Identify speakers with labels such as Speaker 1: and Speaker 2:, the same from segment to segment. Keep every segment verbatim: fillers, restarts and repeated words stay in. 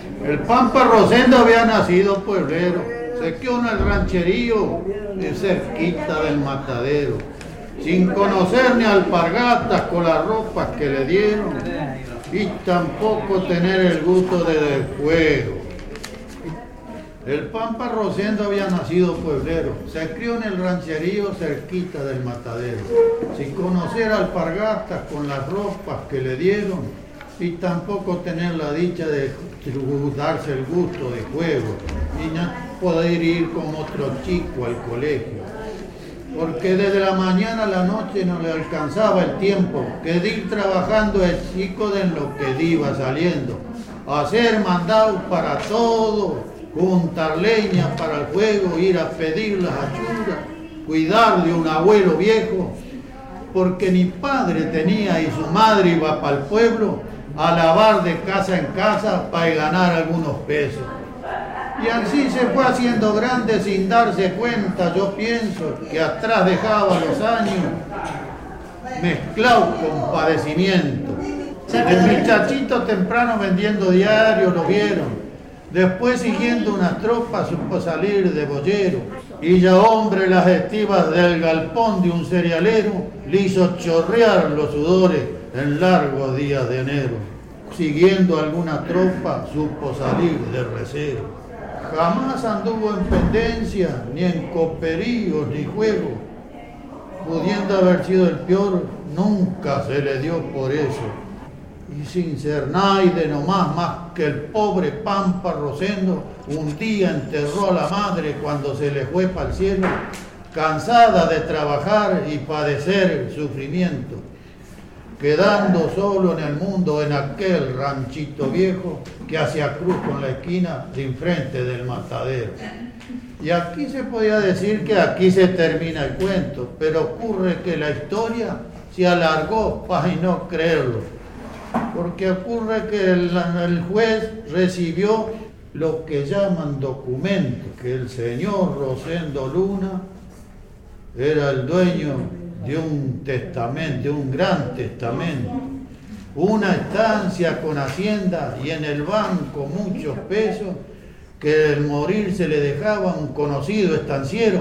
Speaker 1: El Pampa Rosendo había nacido pueblero, se quedó en el rancherío de cerquita del matadero, sin conocer ni alpargatas con las ropas que le dieron, y tampoco tener el gusto del juego. El Pampa Rosendo había nacido pueblero, se crió en el rancherío cerquita del matadero, sin conocer alpargatas con las ropas que le dieron, y tampoco tener la dicha de darse el gusto de juego, y no poder ir como otro chico al colegio, porque desde la mañana a la noche no le alcanzaba el tiempo que de ir trabajando el chico de lo que iba saliendo, hacer mandados para todo, juntar leña para el fuego, ir a pedir las achuras, cuidar de un abuelo viejo, porque ni padre tenía y su madre iba para el pueblo a lavar de casa en casa para ganar algunos pesos. Y así se fue haciendo grande sin darse cuenta, yo pienso, que atrás dejaba los años mezclados con padecimiento. El muchachito temprano vendiendo diario lo vieron. Después, siguiendo unas tropas, supo salir de boyero, y ya hombre las estivas del galpón de un cerealero le hizo chorrear los sudores en largos días de enero. Siguiendo alguna tropa, supo salir de recero. Jamás anduvo en pendencia, ni en coperíos, ni juego. Pudiendo haber sido el peor, nunca se le dio por eso. Y sin ser nadie nomás más que el pobre Pampa Rosendo, un día enterró a la madre cuando se le fue para el cielo, cansada de trabajar y padecer sufrimiento, quedando solo en el mundo en aquel ranchito viejo que hacía cruz con la esquina de enfrente del matadero. Y aquí se podía decir que aquí se termina el cuento, pero ocurre que la historia se alargó para no creerlo. Porque ocurre que el, el juez recibió lo que llaman documento, que el señor Rosendo Luna era el dueño de un testamento, de un gran testamento, una estancia con hacienda y en el banco muchos pesos, que al morir se le dejaba un conocido estanciero,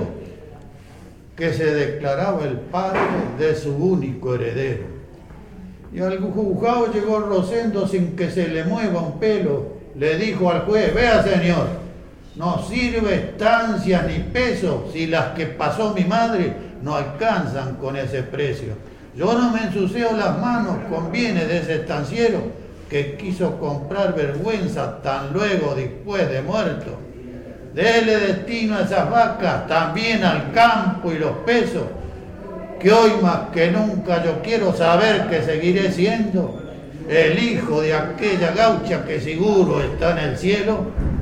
Speaker 1: que se declaraba el padre de su único heredero. Y al juzgado llegó Rosendo sin que se le mueva un pelo. Le dijo al juez: vea señor, no sirve estancias ni pesos si las que pasó mi madre no alcanzan con ese precio. Yo no me ensucio las manos con bienes de ese estanciero que quiso comprar vergüenza tan luego después de muerto. Dele destino a esas vacas, también al campo y los pesos, que hoy más que nunca yo quiero saber que seguiré siendo el hijo de aquella gaucha que seguro está en el cielo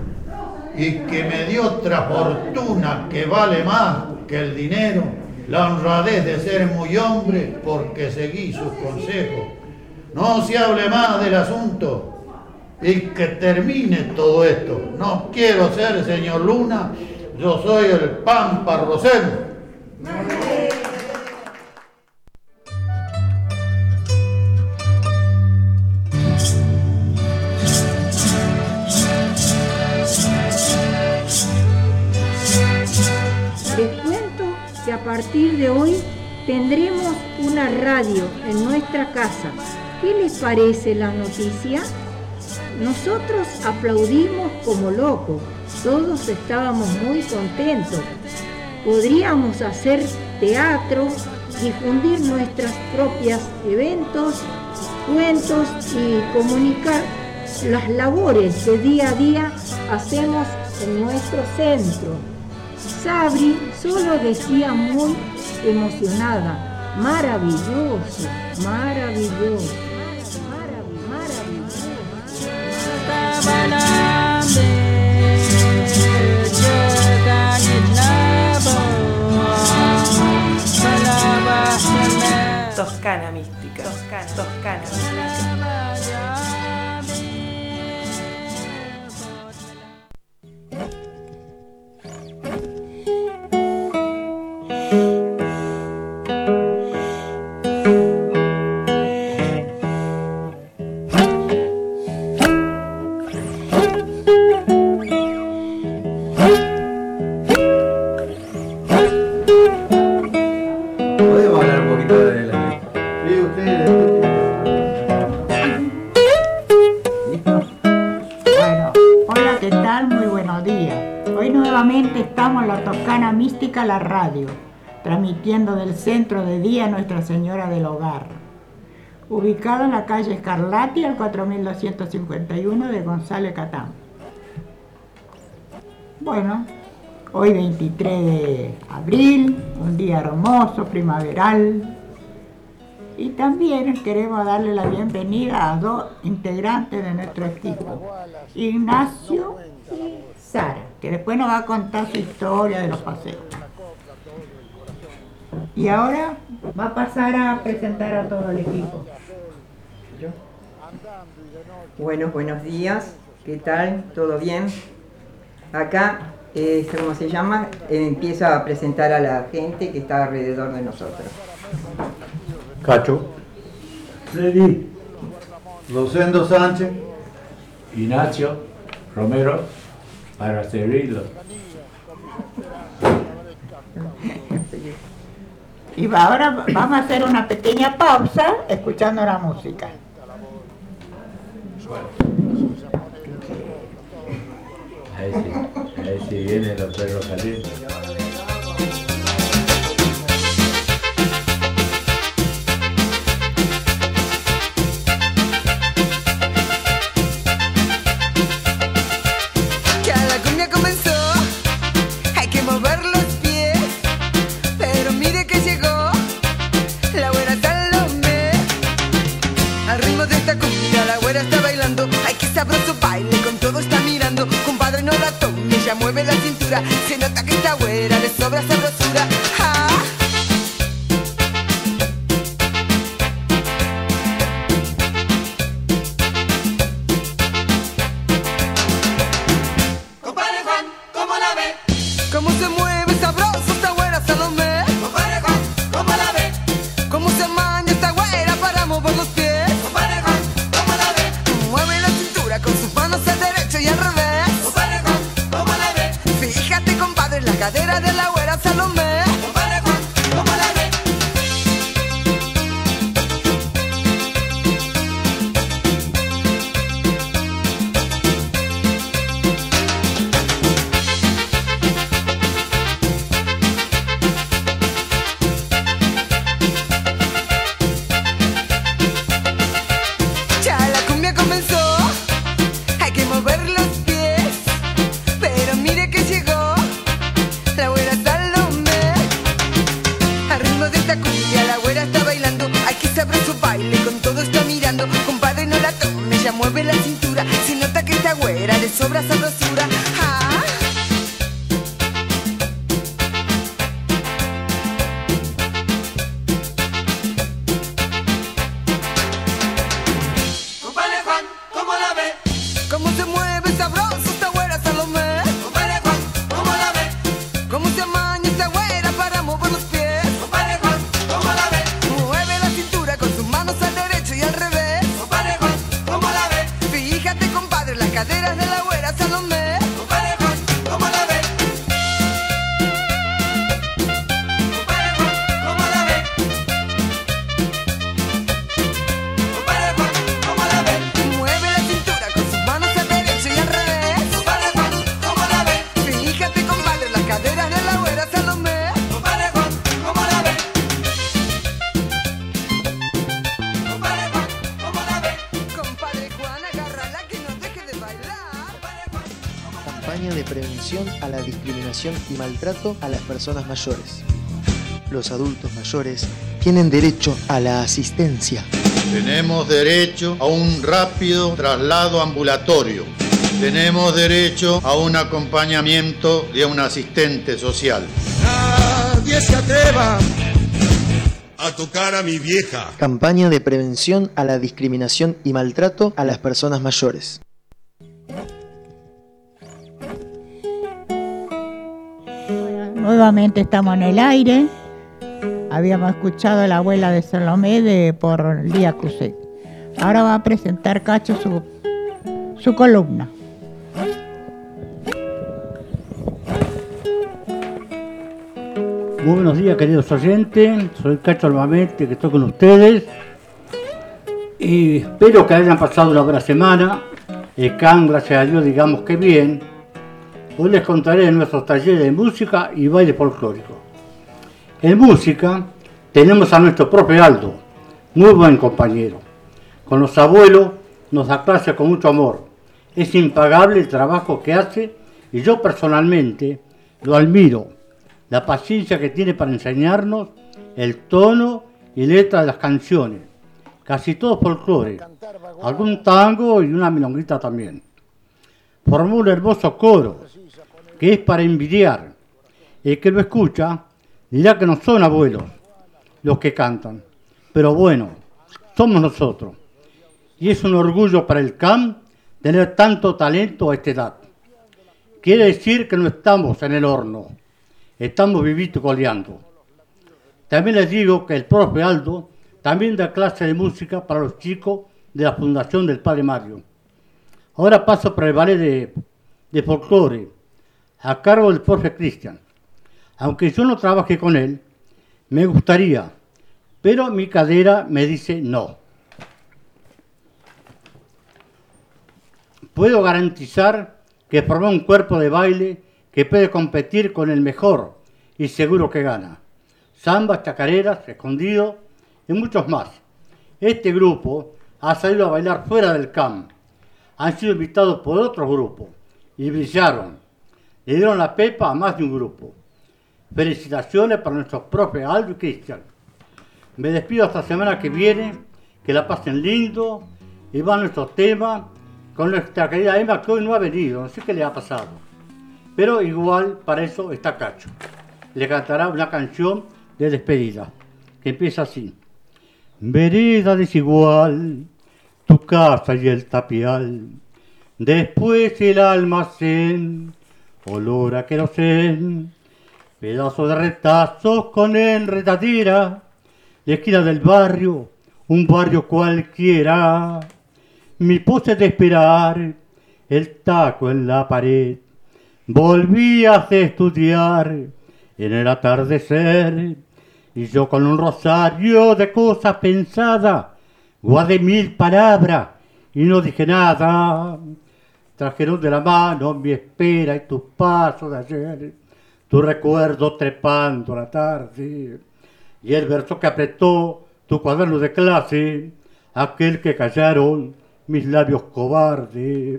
Speaker 1: y que me dio otra fortuna que vale más que el dinero, la honradez de ser muy hombre porque seguí sus consejos. No se hable más del asunto y que termine todo esto. No quiero ser señor Luna, yo soy el Pampa Rosendo.
Speaker 2: A partir de hoy tendremos una radio en nuestra casa. ¿Qué les parece la noticia? Nosotros aplaudimos como locos, todos estábamos muy contentos. Podríamos hacer teatro, difundir nuestros propios eventos, cuentos y comunicar las labores que día a día hacemos en nuestro centro. Sabri solo decía muy emocionada: maravilloso, maravilloso, maravilloso.
Speaker 3: Toscana mística, Toscana, Toscana mística.
Speaker 4: ¿Podemos hablar un poquito de la letra?
Speaker 1: Sí, ustedes.
Speaker 5: Bueno, hola, ¿qué tal? Muy buenos días. Hoy nuevamente estamos en la Toscana Mística, la radio, transmitiendo del centro de día Nuestra Señora del Hogar, ubicado en la calle Scarlatti, al cuatro mil doscientos cincuenta y uno de González Catán. Bueno, hoy veintitrés de abril, un día hermoso, primaveral. Y también queremos darle la bienvenida a dos integrantes de nuestro equipo, Ignacio y Sara, que después nos va a contar su historia de los paseos. Y ahora va a pasar a presentar a todo el equipo.
Speaker 6: Bueno, buenos días, ¿qué tal? ¿Todo bien? Acá, eh, ¿cómo se llama? Eh, empiezo a presentar a la gente que está alrededor de nosotros.
Speaker 1: Cacho.
Speaker 7: Freddy,
Speaker 1: Rosendo Sánchez.
Speaker 7: Ignacio, Romero, para servirlo.
Speaker 5: Y va- ahora vamos a hacer una pequeña pausa escuchando la música.
Speaker 7: Ahí sí, ahí sí vienen los perros calientes.
Speaker 8: Ya la cumbia comenzó, hay que mover los pies, pero mire que llegó la güera Salomé. Al ritmo de esta cumbia la güera está bailando, ay que sabroso baile, con todo está mirando. Compadre no la tome, ella mueve la cintura, se nota que esta güera le sobra sabrosura. ¡Ah! Compadre Juan, ¿cómo la ve? ¿Cómo se mueve sabroso esta güera Salomé? Compadre Juan, ¿cómo la ve? ¿Cómo se maña esta güera para mover los pies? Compadre Juan, ¿cómo la ve? Mueve la cintura con sus manos al derecho y al revés. Compadre Juan, ¿cómo la ve? Fíjate, compadre, en la cadera de la güera Salomé. Compadre Juan, ¿cómo la ve? Ya la cumbia comenzó, hay que mover los pies, pero mire que llegó la güera Salomé. Al ritmo de esta cumbia la güera está bailando, hay que sabroso baile, con todo está mirando. Compadre no la tome, ella mueve la cintura, se nota que esta güera le sobra sabrosura. ¡Ah! Compadre Juan, ¿cómo la ve? ¿Cómo se mueve sabroso esta güera Salomé? Compadre Juan, ¿cómo la ve? ¿Cómo se maña esta güera para mover los pies? Compadre Juan, ¿cómo la ve? Mueve la cintura con sus manos al derecho y al revés. Compadre Juan, ¿cómo la ve? Fíjate, compadre, las caderas de la güera Salomé. Compadre Juan, ¿cómo la ve? Compadre Juan, ¿cómo la ve? Compadre Juan, ¿cómo la ve? Mueve la cintura con sus manos al derecho y al revés. Compadre Juan, ¿cómo la ve? Fíjate, compadre, las caderas de la güera Salomé. Compadre Juan, ¿cómo la ve? Compadre Juan, ¿cómo la ve? Compadre Juan, agárrala que no deje de bailar. Compadre Juan, ¿cómo la ve?
Speaker 9: Campaña de prevención a la discriminación y maltrato a las personas mayores. Los adultos mayores tienen derecho a la asistencia.
Speaker 1: Tenemos derecho a un rápido traslado ambulatorio. Tenemos derecho a un acompañamiento de un asistente social.
Speaker 10: Nadie se atreva a tocar a mi vieja.
Speaker 9: Campaña de prevención a la discriminación y maltrato a las personas mayores.
Speaker 5: Nuevamente estamos en el aire. Habíamos escuchado a la abuela de Salomé de, por Lía Cruzet. Ahora va a presentar Cacho su, su columna.
Speaker 11: Muy buenos días, queridos oyentes. Soy Cacho Almamente, que estoy con ustedes. Y espero que hayan pasado una buena semana. El C A M, gracias a Dios, digamos que bien. Hoy les contaré de nuestros talleres de música y baile folclórico. En música tenemos a nuestro profe Aldo, muy buen compañero. Con los abuelos nos da clase con mucho amor. Es impagable el trabajo que hace y yo personalmente lo admiro. La paciencia que tiene para enseñarnos el tono y letra de las canciones. Casi todo folclore, algún tango y una milonguita también. Formó un hermoso coro que es para envidiar. El que lo escucha dirá que no son abuelos los que cantan, pero bueno, somos nosotros. Y es un orgullo para el C A M tener tanto talento a esta edad. Quiere decir que no estamos en el horno, estamos vivitos coleando. También les digo que el profe Aldo también da clase de música para los chicos de la Fundación del Padre Mario. Ahora paso por el ballet de, de folclore, a cargo del profe Cristian. Aunque yo no trabaje con él, me gustaría, pero mi cadera me dice no. Puedo garantizar que formé un cuerpo de baile que puede competir con el mejor y seguro que gana. Zambas, chacareras, escondido y muchos más. Este grupo ha salido a bailar fuera del C A M. Han sido invitados por otros grupos y brillaron. Le dieron la pepa a más de un grupo. Felicitaciones para nuestros profes Aldo y Cristian. Me despido hasta la semana que viene. Que la pasen lindo. Y va nuestro tema con nuestra querida Emma, que hoy no ha venido. No sé qué le ha pasado. Pero igual para eso está Cacho. Le cantará una canción de despedida que empieza así. Vereda desigual, tu casa y el tapial, después el almacén, olor a querosén, pedazo de retazos con enredadera, la esquina del barrio, un barrio cualquiera, mi pose de esperar, el taco en la pared, volvías a estudiar en el atardecer, y yo con un rosario de cosas pensadas, guardé mil palabras y no dije nada. Trajeron de la mano mi espera y tus pasos de ayer, tu recuerdo trepando la tarde, y el verso que apretó tu cuaderno de clase, aquel que callaron mis labios cobardes.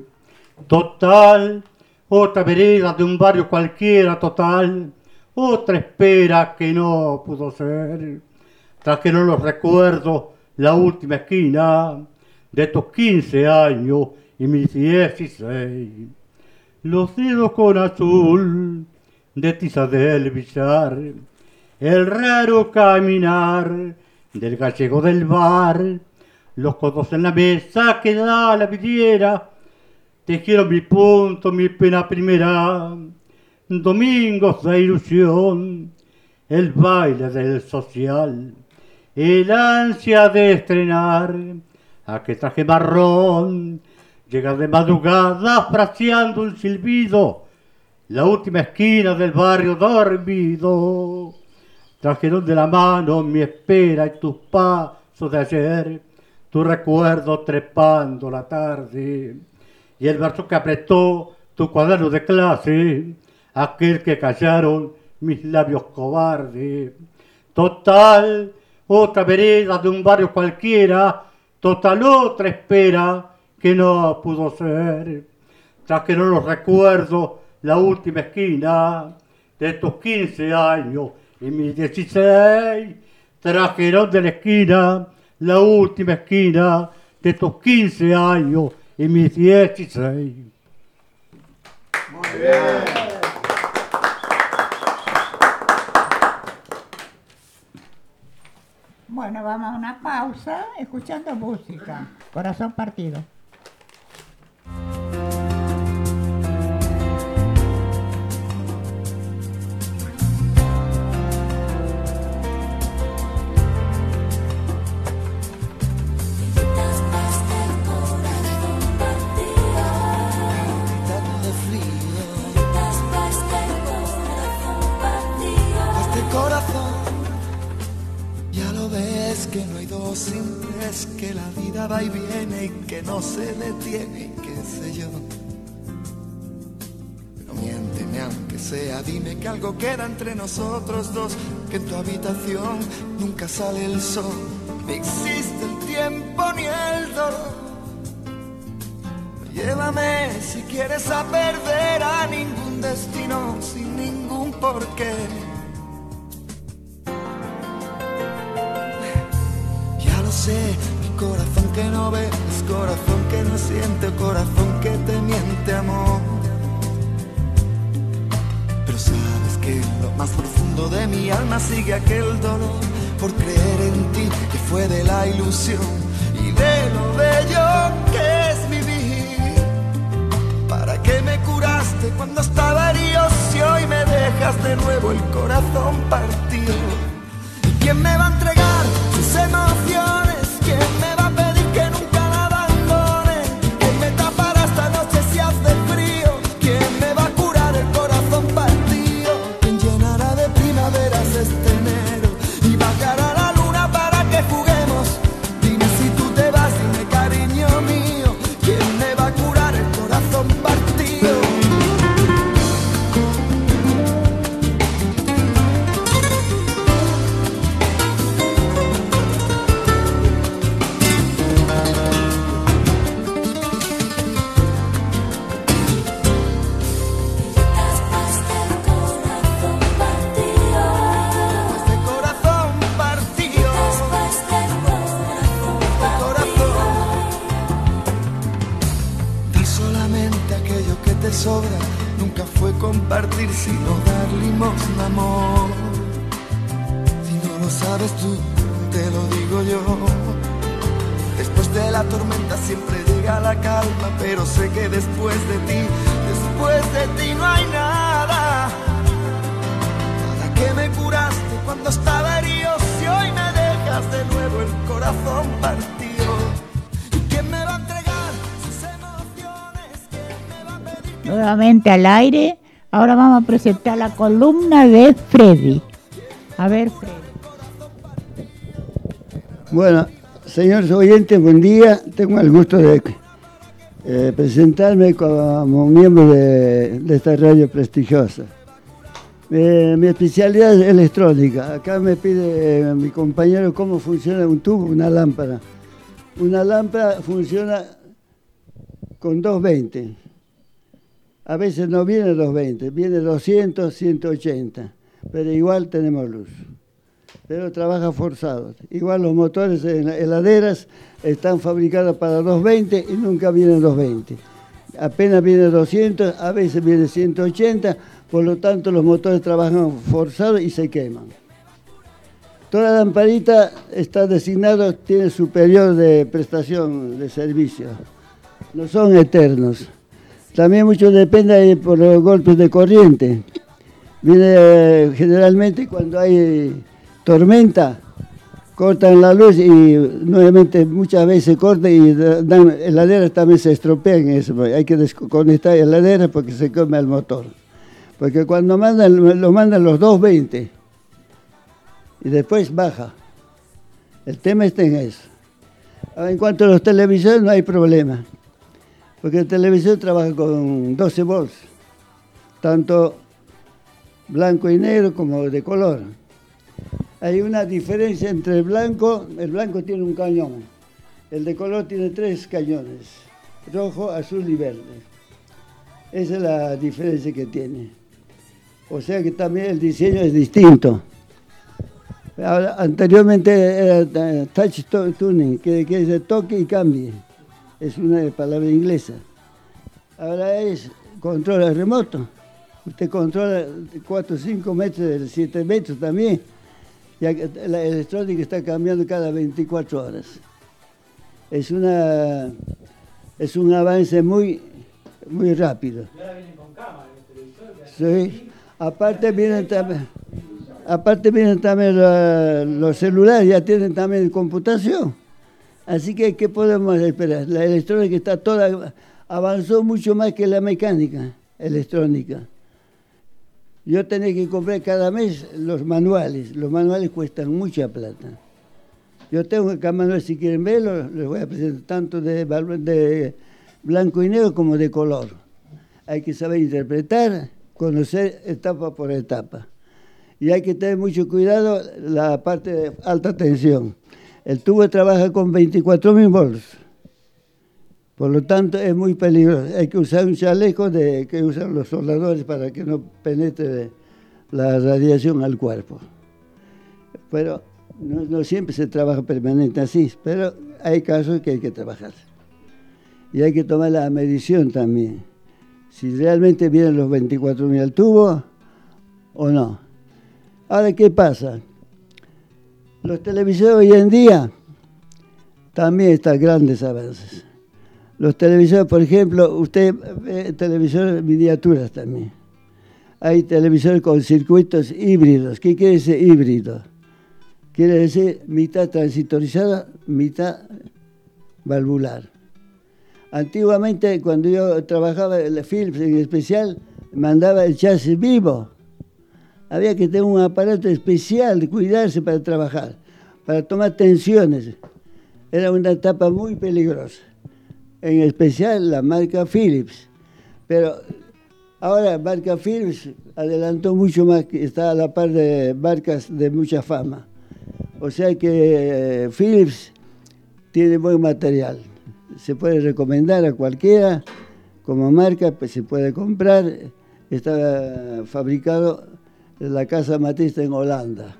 Speaker 11: Total, otra vereda de un barrio cualquiera, total, otra espera que no pudo ser. Trajeron los recuerdos, la última esquina de tus quince años y mis dieciséis. Los dedos con azul de tiza del billar, el raro caminar del gallego del bar, los codos en la mesa que da la vidriera, tejieron mi punto, mi pena primera. Domingos de ilusión, el baile del social, el ansia de estrenar, a que traje marrón, llegar de madrugada fraseando un silbido, la última esquina del barrio dormido. Trajeron de la mano mi espera y tus pasos de ayer, tu recuerdo trepando la tarde, y el verso que apretó tu cuaderno de clase, aquel que callaron mis labios cobardes. Total, otra vereda de un barrio cualquiera, total otra espera que no pudo ser. Trajeron los recuerdos, la última esquina de tus quince años y mis dieciséis. Trajeron de la esquina, la última esquina de tus quince años y mis dieciséis.
Speaker 1: Muy bien.
Speaker 5: Bueno, vamos a una pausa escuchando música. Corazón partido.
Speaker 10: Corazón que no hay dos sin tres, que la vida va y viene y que no se detiene, y qué sé yo. Pero miénteme aunque sea, dime que algo queda entre nosotros dos, que en tu habitación nunca sale el sol, ni existe el tiempo ni el dolor. Llévame si quieres a perder a ningún destino sin ningún porqué. Ya lo sé, mi corazón que no ves, corazón que no siente, corazón que te miente, amor. Pero sabes que en lo más profundo de mi alma sigue aquel dolor por creer en ti, que fue de la ilusión y de lo bello que es vivir. ¿Para qué me curaste cuando estaba herido si hoy me dejas de nuevo el corazón partido? ¿Y quién me va a entregar sus emociones? ¿Quién me va a pedir que nunca la abandone? ¿Quién me tapará esta noche si hace frío? ¿Quién me va a curar el corazón partido? ¿Quién llenará de primaveras este enero y bajará la luna para que juguemos? Dime si tú te vas, dime cariño mío, ¿quién me va a curar el corazón partido? Sobra, nunca fue compartir sino dar limosna, amor. Si no lo sabes tú, te lo digo yo. Después de la tormenta siempre llega la calma, pero sé que después de ti, después de ti no hay nada. Nada que me curaste cuando estaba herido, si hoy me dejas de nuevo el corazón partido.
Speaker 5: Nuevamente al aire. Ahora vamos a presentar la columna de Freddy. A ver, Freddy.
Speaker 12: Bueno, señores oyentes, buen día. Tengo el gusto de eh, presentarme como miembro de, de esta radio prestigiosa. Eh, mi especialidad es electrónica. Acá me pide eh, mi compañero cómo funciona un tubo, una lámpara. Una lámpara funciona con doscientos veinte. A veces no viene doscientos veinte, viene doscientos, ciento ochenta, pero igual tenemos luz. Pero trabaja forzado. Igual los motores en las heladeras están fabricados para doscientos veinte y nunca vienen doscientos veinte. Apenas viene doscientos, a veces viene ciento ochenta, por lo tanto los motores trabajan forzados y se queman. Toda lamparita está designada, tiene su periodo de prestación de servicio. No son eternos. También mucho depende por los golpes de corriente. Viene eh, generalmente cuando hay tormenta, cortan la luz y nuevamente muchas veces cortan y dan, heladeras también se estropean. Eso. Hay que desconectar heladeras porque se come el motor. Porque cuando mandan, lo mandan los doscientos veinte y después baja. El tema está en eso. Ahora, en cuanto a los televisores no hay problema. Porque el televisor trabaja con doce volts, tanto blanco y negro como de color. Hay una diferencia entre el blanco, el blanco tiene un cañón, el de color tiene tres cañones, rojo, azul y verde. Esa es la diferencia que tiene. O sea que también el diseño es distinto. Ahora, anteriormente era touch tuning, que, que es de toque y cambie. Es una palabra inglesa. Ahora es control remoto. Usted controla cuatro o cinco metros, siete metros también. Ya que la electrónica está cambiando cada veinticuatro horas. Es una es un avance muy muy rápido. Y ahora vienen con cámara el televisor. Sí. Aparte vienen también aparte vienen también los, los celulares, ya tienen también computación. Así que, ¿qué podemos esperar? La electrónica está toda, avanzó mucho más que la mecánica electrónica. Yo tenía que comprar cada mes los manuales. Los manuales cuestan mucha plata. Yo tengo acá, Manuel, si quieren verlo, les voy a presentar tanto de, de blanco y negro como de color. Hay que saber interpretar, conocer etapa por etapa. Y hay que tener mucho cuidado la parte de alta tensión. El tubo trabaja con veinticuatro mil volts. Por lo tanto, es muy peligroso. Hay que usar un chaleco de, que usan los soldadores para que no penetre la radiación al cuerpo. Pero no, no siempre se trabaja permanente así, pero hay casos que hay que trabajar. Y hay que tomar la medición también. Si realmente vienen los veinticuatro mil al tubo o no. Ahora, ¿qué pasa? Los televisores hoy en día también están grandes avances. Los televisores, por ejemplo, usted ve televisores miniaturas también. Hay televisores con circuitos híbridos. ¿Qué quiere decir híbrido? Quiere decir mitad transitorizada, mitad valvular. Antiguamente, cuando yo trabajaba en Philips en especial, mandaba el chasis vivo. Había que tener un aparato especial de cuidarse para trabajar, para tomar tensiones. Era una etapa muy peligrosa, en especial la marca Philips. Pero ahora marca Philips adelantó mucho más, que está a la par de marcas de mucha fama. O sea que eh, Philips tiene buen material. Se puede recomendar a cualquiera como marca, pues se puede comprar. Está fabricado en la casa matriz, está en Holanda.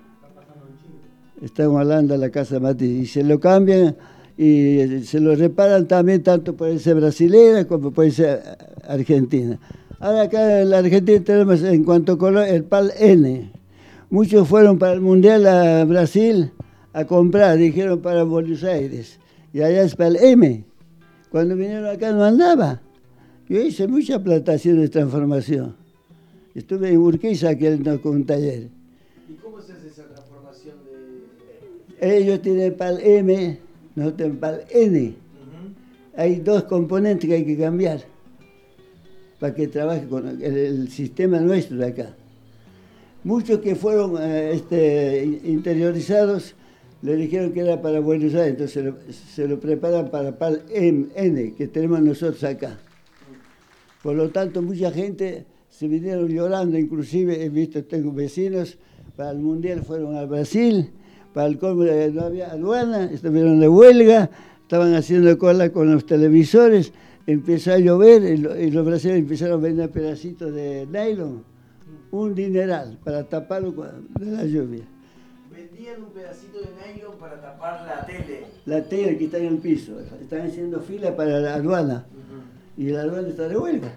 Speaker 12: Está en Holanda la casa matriz. Y se lo cambian y se lo reparan también, tanto puede ser brasilera como puede ser argentina. Ahora acá en la Argentina tenemos en cuanto a color el PAL N. Muchos fueron para el Mundial a Brasil a comprar, dijeron para Buenos Aires. Y allá es PAL M. Cuando vinieron acá no andaba. Yo hice mucha plantación de transformación. Estuve en Urquiza, que no con un taller.
Speaker 4: ¿Y cómo se hace esa transformación de...?
Speaker 12: Ellos tienen PAL M, nosotros tenemos PAL N. Uh-huh. Hay dos componentes que hay que cambiar para que trabaje con el, el sistema nuestro de acá. Muchos que fueron eh, este, interiorizados le dijeron que era para Buenos Aires, entonces se lo, se lo preparan para PAL M N, que tenemos nosotros acá. Por lo tanto, mucha gente se vinieron llorando, inclusive he visto, tengo vecinos, para el Mundial fueron al Brasil, para el colmo no había aduana, estuvieron de huelga, estaban haciendo cola con los televisores, empezó a llover y, lo, y los brasileños empezaron a vender pedacitos de nylon, un dineral para taparlo de la lluvia.
Speaker 4: Vendían un pedacito de nylon para tapar la tele.
Speaker 12: La tele que está en el piso, están haciendo fila para la aduana, uh-huh. Y la aduana está de huelga.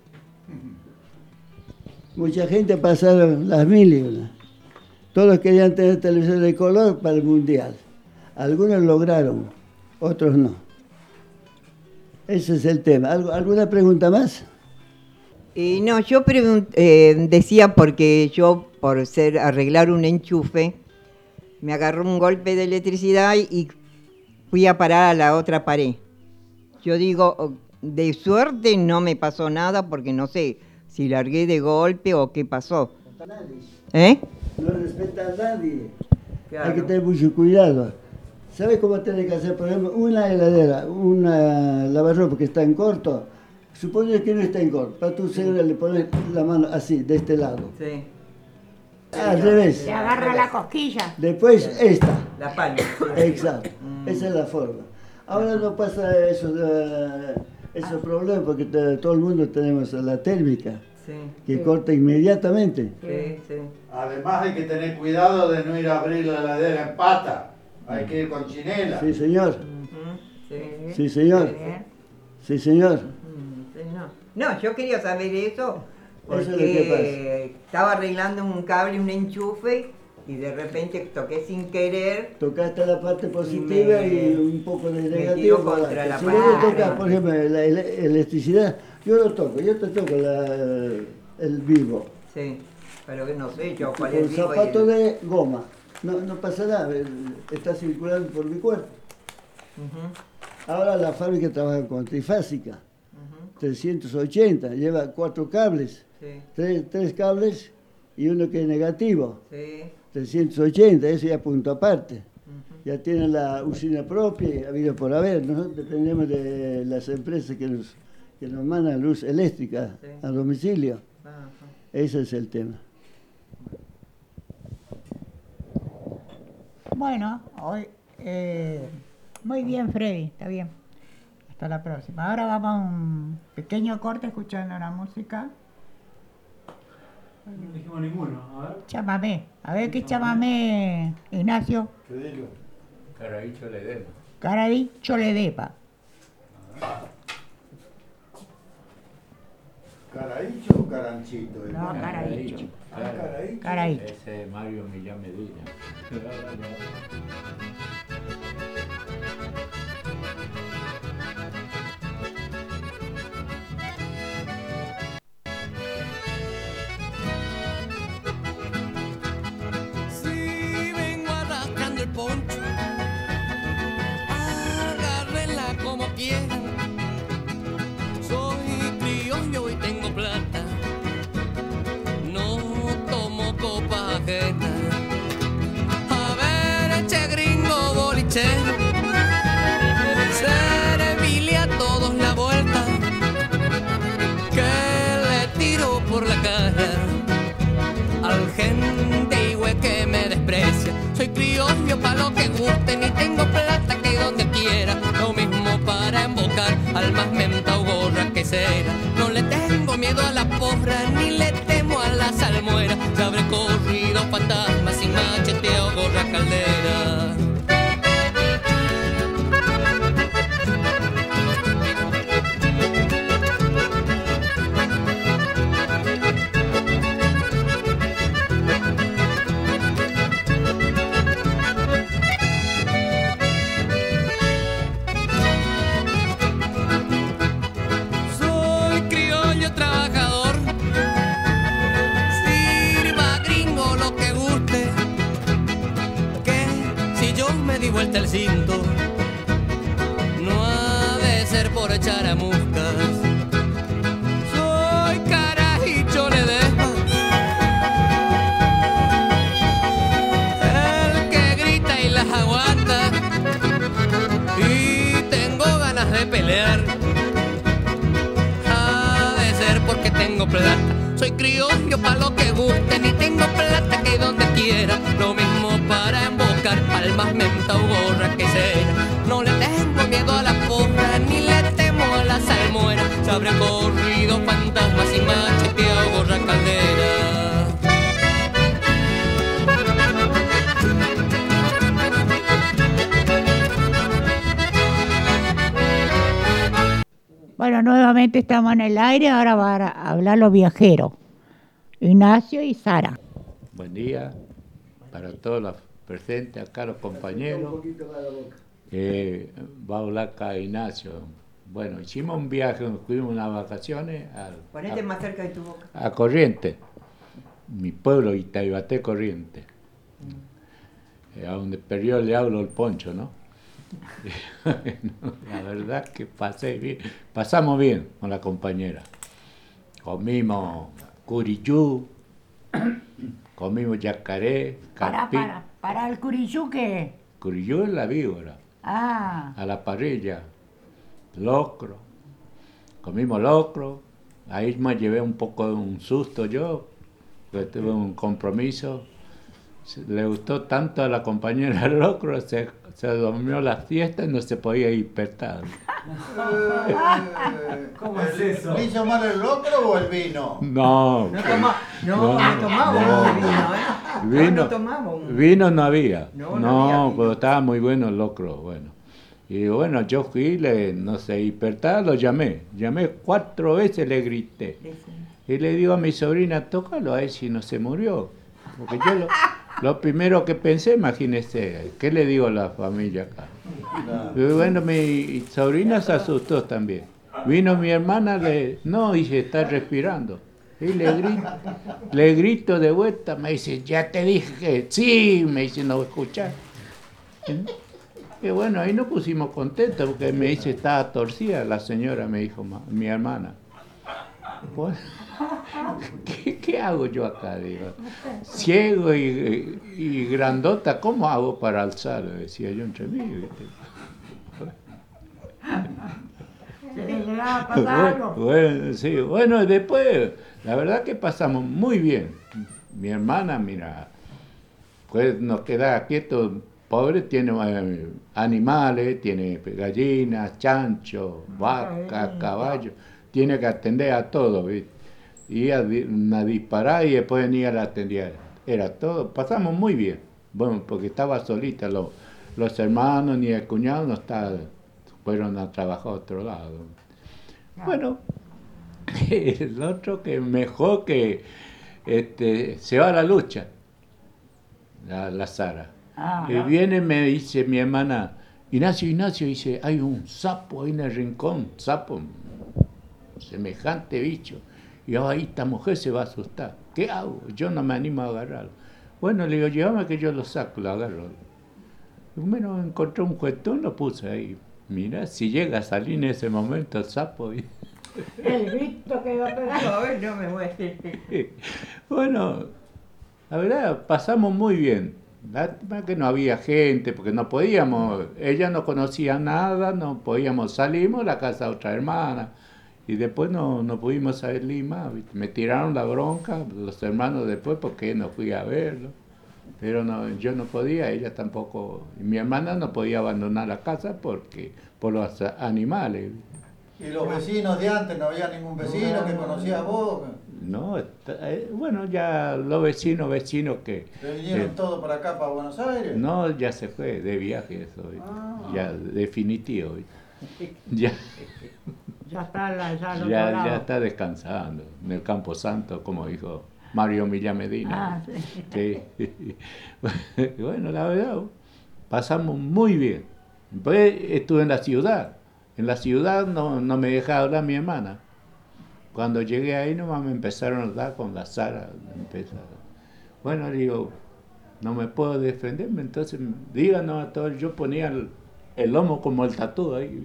Speaker 12: Mucha gente pasaron las mil y una. Todos querían tener televisores de color para el Mundial. Algunos lograron, otros no. Ese es el tema. ¿Alguna pregunta más?
Speaker 6: Eh, no, yo eh, decía porque yo, por ser arreglar un enchufe, me agarró un golpe de electricidad y fui a parar a la otra pared. Yo digo, de suerte no me pasó nada porque no sé si largué de golpe o qué pasó. ¿Eh?
Speaker 12: No respeta a nadie.
Speaker 6: Claro.
Speaker 12: Hay que tener mucho cuidado. ¿Sabes cómo tiene que hacer? Por ejemplo, una heladera, una lavarropa que está en corto, supone que no está en corto. Para tu celular le pones la mano así, de este lado.
Speaker 6: Sí.
Speaker 12: Al revés.
Speaker 5: Se agarra la cosquilla.
Speaker 12: Después esta.
Speaker 6: La palma.
Speaker 12: Exacto. Mm. Esa es la forma. Ahora no pasa esos, uh, esos ah. problemas porque te, todo el mundo tenemos la térmica. Sí, que sí. Corta inmediatamente.
Speaker 6: Sí, sí.
Speaker 1: Además hay que tener cuidado de no ir a abrir la heladera en pata. Hay que ir con chinela.
Speaker 12: Sí, señor.
Speaker 6: Uh-huh. Sí.
Speaker 12: Sí, señor. Sí, señor.
Speaker 6: Uh-huh. Sí, no. no, yo quería saber eso porque eso es lo que pasa. Estaba arreglando un cable, un enchufe y de repente toqué sin querer.
Speaker 12: Tocaste la parte positiva y, me, y un poco de negativo.
Speaker 6: Contra la
Speaker 12: si
Speaker 6: pared.
Speaker 12: no tocas, por ejemplo, la electricidad, yo lo toco, yo te toco la, el vivo.
Speaker 6: Sí, pero que no sé yo cuál
Speaker 12: es el vivo. Un zapato
Speaker 6: el...
Speaker 12: de goma, no, no pasa nada, está circulando por mi cuerpo. Uh-huh. Ahora la fábrica trabaja con trifásica, uh-huh. trescientos ochenta, lleva cuatro cables, sí. tres, tres cables y uno que es negativo. Sí. trescientos ochenta, eso ya punto aparte. Uh-huh. ya tienen la usina propia, ha habido por haber. Nosotros dependemos de las empresas que nos, que nos mandan luz eléctrica sí. a domicilio. Ajá. Ese es el tema.
Speaker 5: Bueno, hoy eh, muy bien, Freddy, está bien. Hasta la próxima. Ahora vamos a un pequeño corte escuchando la música.
Speaker 11: No dijimos ninguno, a ver.
Speaker 5: Chamamé. A ver qué chamamé, Ignacio.
Speaker 7: ¿Qué digo? Caraí Choledepa.
Speaker 5: Caraí Choledepa.
Speaker 1: ¿Caraícho o Caranchito?
Speaker 5: No, Caraícho.
Speaker 7: Caraícho.
Speaker 5: Caraícho.
Speaker 7: Ese es Mario Millán Medina.
Speaker 13: Si vengo arrastrando el poncho, agárrenla como quieran. Soy criollo y tengo plata, no tomo copa ajena. A ver, eche gringo bolichero, servile a todos la vuelta, que le tiro por la cara al gente igual que me desprecia. Soy criollo pa' lo que guste, ni tengo plata que donde quiera. Lo mismo para embocar al más mentao gorra que será. No le tengo miedo a la porra, ni le temo a la salmuera. Se habré corrido fantasmas sin macheteo gorra caldera. Soy criollo trabajador, sirva gringo lo que guste, que si yo me di vuelta el cinto, no ha de ser por echar a muscas. Soy Caraí Choledepa, el que grita y las aguanta, y tengo ganas de pelear. Ha de ser porque tengo plata. Soy criollo pa' lo que guste, ni tengo plata que donde quiera. Lo mismo para embocar al más mentao gorra que sea. No le tengo miedo a la porra, ni le temo a la salmuera. Se habrá corrido fantasmas y macheteado gorra caldera.
Speaker 5: Bueno, nuevamente estamos en el aire, ahora van a hablar los viajeros, Ignacio y Sara.
Speaker 7: Buen día para todos los presentes acá, los compañeros. Eh, va a hablar acá Ignacio. Bueno, hicimos un viaje, fuimos unas vacaciones al,
Speaker 6: Ponete
Speaker 7: a,
Speaker 6: más cerca de tu boca.
Speaker 7: a Corrientes, mi pueblo, Itaibaté, Corrientes, eh, a donde perdió el diablo el poncho, ¿no? La verdad que pasé bien, pasamos bien con la compañera. Comimos curiyú, comimos yacaré,
Speaker 5: Para,
Speaker 7: carpí.
Speaker 5: para, para el curiyú, ¿qué?
Speaker 7: Curiyú es la víbora,
Speaker 5: Ah,
Speaker 7: a la parrilla, locro, comimos locro. Ahí me llevé un poco de un susto yo, porque tuve un compromiso. Le gustó tanto a la compañera el locro, se, se durmió la fiesta y no se podía despertar.
Speaker 1: ¿Cómo es eso? ¿Le hizo mal el locro o el vino?
Speaker 7: No,
Speaker 6: No, toma, no, no, no tomábamos
Speaker 7: no.
Speaker 6: vino, ¿eh?
Speaker 7: Vino,
Speaker 6: no, no tomábamos.
Speaker 7: vino no había,
Speaker 6: No,
Speaker 7: no,
Speaker 6: no había vino.
Speaker 7: pero estaba muy bueno el locro, bueno. Y bueno, yo fui, le, no sé, despertar, lo llamé, llamé cuatro veces, le grité. Y le digo a mi sobrina, tócalo a ver si no se murió. Porque yo lo, lo primero que pensé, imagínese, ¿qué le digo a la familia acá? Y bueno, mi sobrina se asustó también. Vino mi hermana, le, no, dice, está respirando. Y le grito, le grito de vuelta, me dice, ya te dije que sí, me dice, no escuchar. Y bueno, ahí nos pusimos contentos, porque me dice, estaba torcida la señora, me dijo mi hermana. Pues, ¿qué, qué hago yo acá? Digo, ciego y, y grandota, ¿cómo hago para alzar? Decía yo entre mí. ¿Viste?
Speaker 5: ¿Se le llegaba a pasar algo?
Speaker 7: Bueno, bueno, sí, bueno, después, la verdad que pasamos muy bien. Mi hermana, mira, pues nos queda quietos, pobre, tiene eh, animales, tiene gallinas, chanchos, vacas, caballos, tiene que atender a todo, ¿viste? Iba a, a disparar y después venía a la atender. Era todo, pasamos muy bien, bueno, porque estaba solita, los, los hermanos ni el cuñado no estaban, fueron a trabajar a otro lado. Bueno, el otro que mejor que este, se va a la lucha, la, la Sara.
Speaker 5: Ah,
Speaker 7: y viene y me dice mi hermana, Ignacio, Ignacio, dice, hay un sapo ahí en el rincón, sapo, semejante bicho. Y yo, ahí esta mujer se va a asustar. ¿Qué hago? Yo no me animo a agarrarlo. Bueno, le digo, llévame que yo lo saco, lo agarro. Y bueno, encontré un cuetón, lo puse ahí. Mira, si llega a salir en ese momento el sapo.
Speaker 5: El grito que iba a pegar.
Speaker 6: No, no me muestre.
Speaker 7: Bueno, la verdad, pasamos muy bien. Lástima que no había gente, porque no podíamos, ella no conocía nada, no podíamos, salimos a la casa de otra hermana. Y después no, no pudimos salir más. ¿Viste? Me tiraron la bronca, los hermanos después, porque no fui a verlo. Pero no, yo no podía, ella tampoco. Y mi hermana no podía abandonar la casa porque por los animales.
Speaker 1: ¿Y los vecinos de antes? ¿No había ningún vecino que conocías vos?
Speaker 7: No, eh, bueno, ya los vecinos, vecinos que...
Speaker 1: ¿Se vinieron
Speaker 7: eh,
Speaker 1: todos para acá, para Buenos Aires?
Speaker 7: No, ya se fue de viaje eso,
Speaker 1: ah.
Speaker 7: ya definitivo. Ya,
Speaker 5: ya está, la, ya, al
Speaker 7: ya,
Speaker 5: otro lado.
Speaker 7: ya está descansando en el Campo Santo, como dijo Mario Millán Medina.
Speaker 5: Ah, sí.
Speaker 7: Sí. Bueno, la verdad, pasamos muy bien. Después estuve en la ciudad. En la ciudad no, no me dejaba hablar mi hermana. Cuando llegué ahí nomás me empezaron a dar con la Sara. Empezaron. Bueno, digo, no me puedo defenderme, entonces díganos a todos, yo ponía el, el lomo como el tatú ahí.